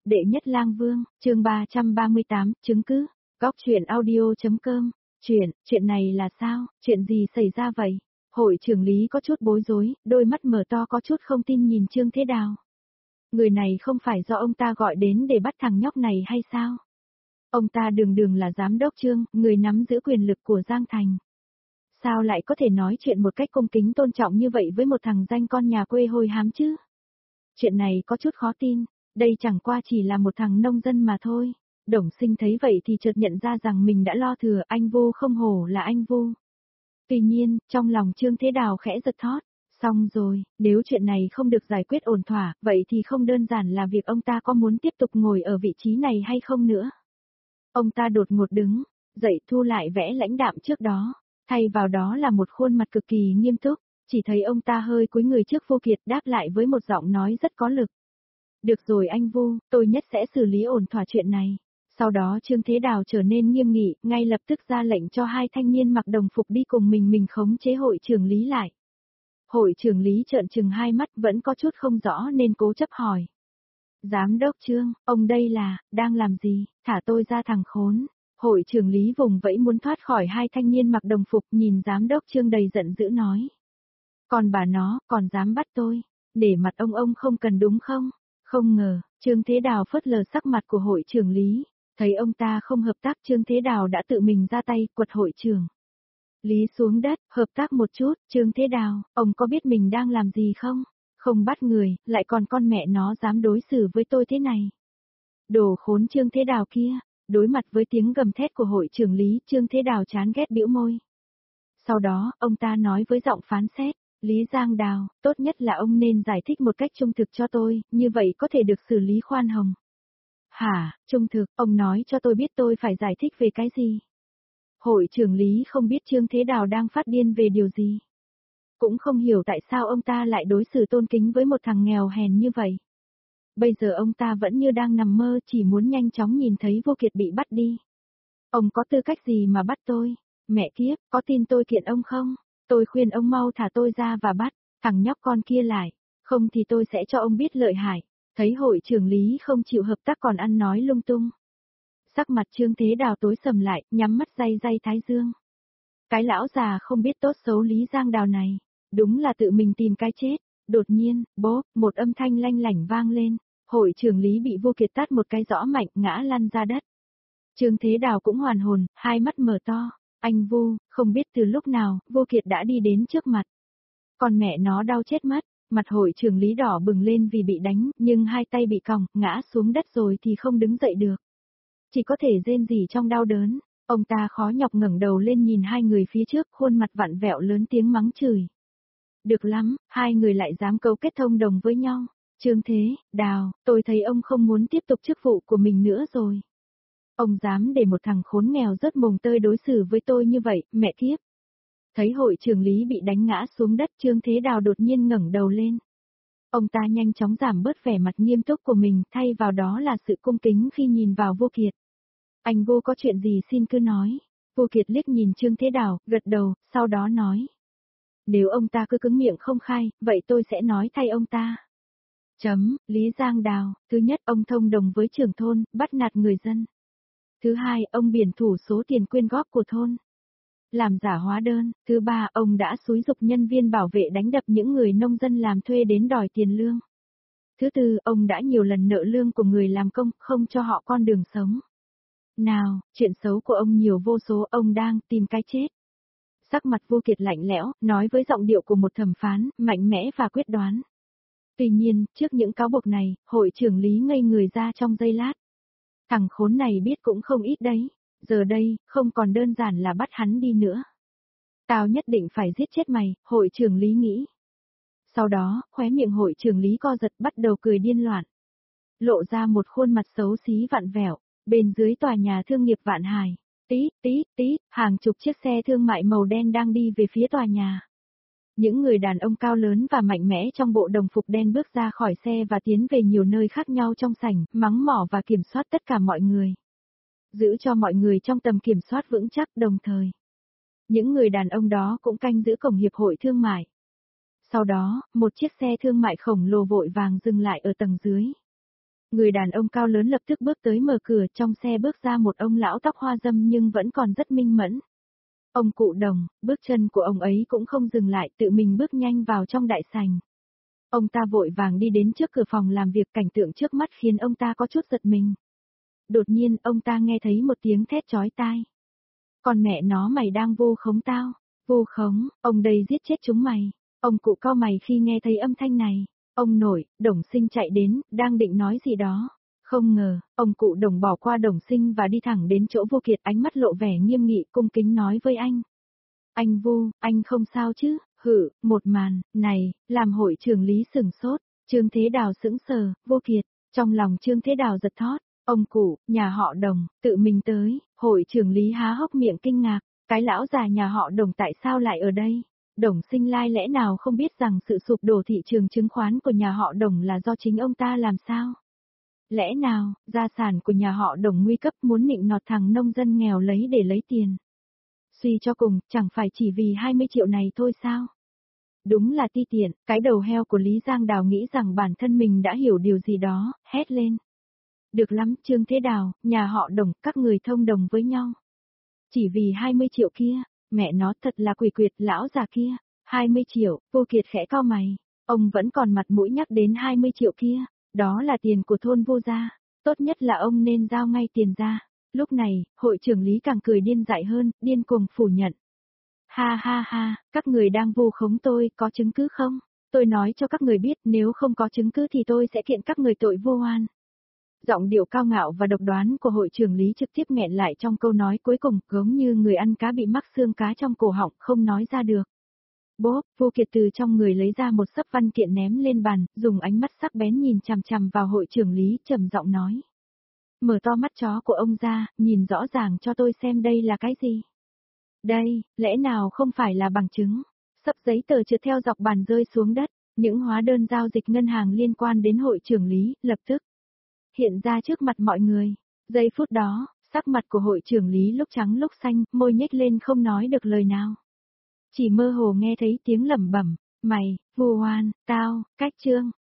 Đệ nhất lang vương, chương 338, chứng cứ. Góc truyện audio.com. Chuyện này là sao, chuyện gì xảy ra vậy? Hội trưởng Lý có chút bối rối, đôi mắt mở to có chút không tin nhìn Trương Thế Đào. Người này không phải do ông ta gọi đến để bắt thằng nhóc này hay sao? Ông ta đường đường là giám đốc Trương, người nắm giữ quyền lực của Giang Thành. Sao lại có thể nói chuyện một cách cung kính tôn trọng như vậy với một thằng danh con nhà quê hôi hám chứ? Chuyện này có chút khó tin, đây chẳng qua chỉ là một thằng nông dân mà thôi. Đồng Sinh thấy vậy thì chợt nhận ra rằng mình đã lo thừa, anh Vu không hổ là anh Vu. Tuy nhiên, trong lòng Trương Thế Đào khẽ giật thót. Xong rồi, nếu chuyện này không được giải quyết ổn thỏa, vậy thì không đơn giản là việc ông ta có muốn tiếp tục ngồi ở vị trí này hay không nữa. Ông ta đột ngột đứng, dậy thu lại vẻ lãnh đạm trước đó, thay vào đó là một khuôn mặt cực kỳ nghiêm túc, chỉ thấy ông ta hơi cúi người trước Vô Kiệt đáp lại với một giọng nói rất có lực. Được rồi anh Vu, tôi nhất sẽ xử lý ổn thỏa chuyện này. Sau đó Trương Thế Đào trở nên nghiêm nghị, ngay lập tức ra lệnh cho hai thanh niên mặc đồng phục đi cùng mình khống chế hội trưởng Lý lại. Hội trưởng Lý trợn trừng hai mắt vẫn có chút không rõ nên cố chấp hỏi. Giám đốc Trương, ông đây là, đang làm gì, thả tôi ra thằng khốn. Hội trưởng Lý vùng vẫy muốn thoát khỏi hai thanh niên mặc đồng phục nhìn giám đốc Trương đầy giận dữ nói. Còn bà nó, còn dám bắt tôi, để mặt ông không cần đúng không? Không ngờ, Trương Thế Đào phớt lờ sắc mặt của hội trưởng Lý, thấy ông ta không hợp tác Trương Thế Đào đã tự mình ra tay quật hội trưởng. Lý xuống đất, hợp tác một chút, Trương Thế Đào, ông có biết mình đang làm gì không? Không bắt người, lại còn con mẹ nó dám đối xử với tôi thế này. Đồ khốn Trương Thế Đào kia, đối mặt với tiếng gầm thét của hội trưởng Lý, Trương Thế Đào chán ghét bĩu môi. Sau đó, ông ta nói với giọng phán xét, Lý Giang Đào, tốt nhất là ông nên giải thích một cách trung thực cho tôi, như vậy có thể được xử lý khoan hồng. Hả, trung thực, ông nói cho tôi biết tôi phải giải thích về cái gì? Hội trưởng Lý không biết Trương Thế Đào đang phát điên về điều gì. Cũng không hiểu tại sao ông ta lại đối xử tôn kính với một thằng nghèo hèn như vậy. Bây giờ ông ta vẫn như đang nằm mơ chỉ muốn nhanh chóng nhìn thấy Vô Kiệt bị bắt đi. Ông có tư cách gì mà bắt tôi? Mẹ kiếp, có tin tôi kiện ông không? Tôi khuyên ông mau thả tôi ra và bắt thằng nhóc con kia lại, không thì tôi sẽ cho ông biết lợi hại. Thấy hội trưởng Lý không chịu hợp tác còn ăn nói lung tung. Sắc mặt Trương Thế Đào tối sầm lại, nhắm mắt day thái dương. Cái lão già không biết tốt xấu Lý Giang Đào này, đúng là tự mình tìm cái chết. Đột nhiên, bốp, một âm thanh lanh lảnh vang lên, hội trưởng Lý bị Vô Kiệt tát một cái rõ mạnh ngã lăn ra đất. Trương Thế Đào cũng hoàn hồn, hai mắt mở to, anh Vu, không biết từ lúc nào, Vô Kiệt đã đi đến trước mặt. Còn mẹ nó đau chết mất, mặt hội trưởng Lý đỏ bừng lên vì bị đánh, nhưng hai tay bị còng, ngã xuống đất rồi thì không đứng dậy được. Chỉ có thể rên rỉ trong đau đớn, ông ta khó nhọc ngẩng đầu lên nhìn hai người phía trước, khuôn mặt vặn vẹo lớn tiếng mắng chửi. Được lắm, hai người lại dám cấu kết thông đồng với nhau. Trương Thế Đào, tôi thấy ông không muốn tiếp tục chức vụ của mình nữa rồi. Ông dám để một thằng khốn nghèo rớt mồng tơi đối xử với tôi như vậy, mẹ kiếp. Thấy hội trưởng Lý bị đánh ngã xuống đất, Trương Thế Đào đột nhiên ngẩng đầu lên. Ông ta nhanh chóng giảm bớt vẻ mặt nghiêm túc của mình, thay vào đó là sự cung kính khi nhìn vào Vô Kiệt. Anh Vô có chuyện gì xin cứ nói. Vô Kiệt liếc nhìn Trương Thế Đào, gật đầu, sau đó nói. Nếu ông ta cứ cứng miệng không khai, vậy tôi sẽ nói thay ông ta. Lý Giang Đào, thứ nhất ông thông đồng với trưởng thôn, bắt nạt người dân. Thứ hai, ông biển thủ số tiền quyên góp của thôn. Làm giả hóa đơn. Thứ ba, ông đã xúi giục nhân viên bảo vệ đánh đập những người nông dân làm thuê đến đòi tiền lương. Thứ tư, ông đã nhiều lần nợ lương của người làm công, không cho họ con đường sống. Nào, chuyện xấu của ông nhiều vô số, ông đang tìm cái chết. Sắc mặt Vô Kiệt lạnh lẽo, nói với giọng điệu của một thẩm phán, mạnh mẽ và quyết đoán. Tuy nhiên, trước những cáo buộc này, hội trưởng Lý ngây người ra trong giây lát. Thằng khốn này biết cũng không ít đấy, giờ đây, không còn đơn giản là bắt hắn đi nữa. Tao nhất định phải giết chết mày, hội trưởng Lý nghĩ. Sau đó, khóe miệng hội trưởng Lý co giật bắt đầu cười điên loạn. Lộ ra một khuôn mặt xấu xí vặn vẹo, bên dưới tòa nhà thương nghiệp Vạn Hải. Tí, hàng chục chiếc xe thương mại màu đen đang đi về phía tòa nhà. Những người đàn ông cao lớn và mạnh mẽ trong bộ đồng phục đen bước ra khỏi xe và tiến về nhiều nơi khác nhau trong sảnh, mắng mỏ và kiểm soát tất cả mọi người. Giữ cho mọi người trong tầm kiểm soát vững chắc đồng thời. Những người đàn ông đó cũng canh giữ cổng hiệp hội thương mại. Sau đó, một chiếc xe thương mại khổng lồ vội vàng dừng lại ở tầng dưới. Người đàn ông cao lớn lập tức bước tới mở cửa, trong xe bước ra một ông lão tóc hoa râm nhưng vẫn còn rất minh mẫn. Ông cụ Đồng, bước chân của ông ấy cũng không dừng lại, tự mình bước nhanh vào trong đại sảnh. Ông ta vội vàng đi đến trước cửa phòng làm việc, cảnh tượng trước mắt khiến ông ta có chút giật mình. Đột nhiên, ông ta nghe thấy một tiếng thét chói tai. Còn mẹ nó mày đang vu khống tao, vu khống, ông đây giết chết chúng mày. Ông cụ cau mày khi nghe thấy âm thanh này. Ông nội, Đồng Sinh chạy đến, đang định nói gì đó. Không ngờ, ông cụ Đồng bỏ qua Đồng Sinh và đi thẳng đến chỗ Vô Kiệt, ánh mắt lộ vẻ nghiêm nghị cung kính nói với anh. Anh Vu, anh không sao chứ? Hử, một màn, này, làm hội trưởng Lý sửng sốt, Trương Thế Đào sững sờ, Vô Kiệt, trong lòng Trương Thế Đào giật thót, ông cụ, nhà họ Đồng, tự mình tới, hội trưởng Lý há hốc miệng kinh ngạc, cái lão già nhà họ Đồng tại sao lại ở đây? Đồng Sinh Lai lẽ nào không biết rằng sự sụp đổ thị trường chứng khoán của nhà họ Đồng là do chính ông ta làm sao? Lẽ nào, gia sản của nhà họ Đồng nguy cấp muốn nịnh nọt thằng nông dân nghèo lấy để lấy tiền? Suy cho cùng, chẳng phải chỉ vì 20 triệu này thôi sao? Đúng là ti tiện, cái đầu heo của Lý Giang Đào nghĩ rằng bản thân mình đã hiểu điều gì đó, hét lên. Được lắm, Trương Thế Đào, nhà họ Đồng, các người thông đồng với nhau. Chỉ vì 20 triệu kia, mẹ nó thật là quỷ quyệt, lão già kia, 20 triệu, Vô Kiệt khẽ cau mày, ông vẫn còn mặt mũi nhắc đến 20 triệu kia, đó là tiền của thôn Vô gia, tốt nhất là ông nên giao ngay tiền ra. Lúc này, hội trưởng Lý càng cười điên dại hơn, điên cuồng phủ nhận. Ha ha ha, các người đang vu khống tôi, có chứng cứ không? Tôi nói cho các người biết, nếu không có chứng cứ thì tôi sẽ kiện các người tội vô oan. Giọng điệu cao ngạo và độc đoán của hội trưởng Lý trực tiếp nghẹn lại trong câu nói cuối cùng, giống như người ăn cá bị mắc xương cá trong cổ họng, không nói ra được. Bốp, Vô Kiệt từ trong người lấy ra một sấp văn kiện ném lên bàn, dùng ánh mắt sắc bén nhìn chằm chằm vào hội trưởng Lý, trầm giọng nói. Mở to mắt chó của ông ra, nhìn rõ ràng cho tôi xem đây là cái gì. Đây, lẽ nào không phải là bằng chứng? Sấp giấy tờ trượt theo dọc bàn rơi xuống đất, những hóa đơn giao dịch ngân hàng liên quan đến hội trưởng Lý, lập tức hiện ra trước mặt mọi người. Giây phút đó, sắc mặt của hội trưởng Lý lúc trắng lúc xanh, môi nhếch lên không nói được lời nào. Chỉ mơ hồ nghe thấy tiếng lẩm bẩm, mày, vu oan, tao, cách trương.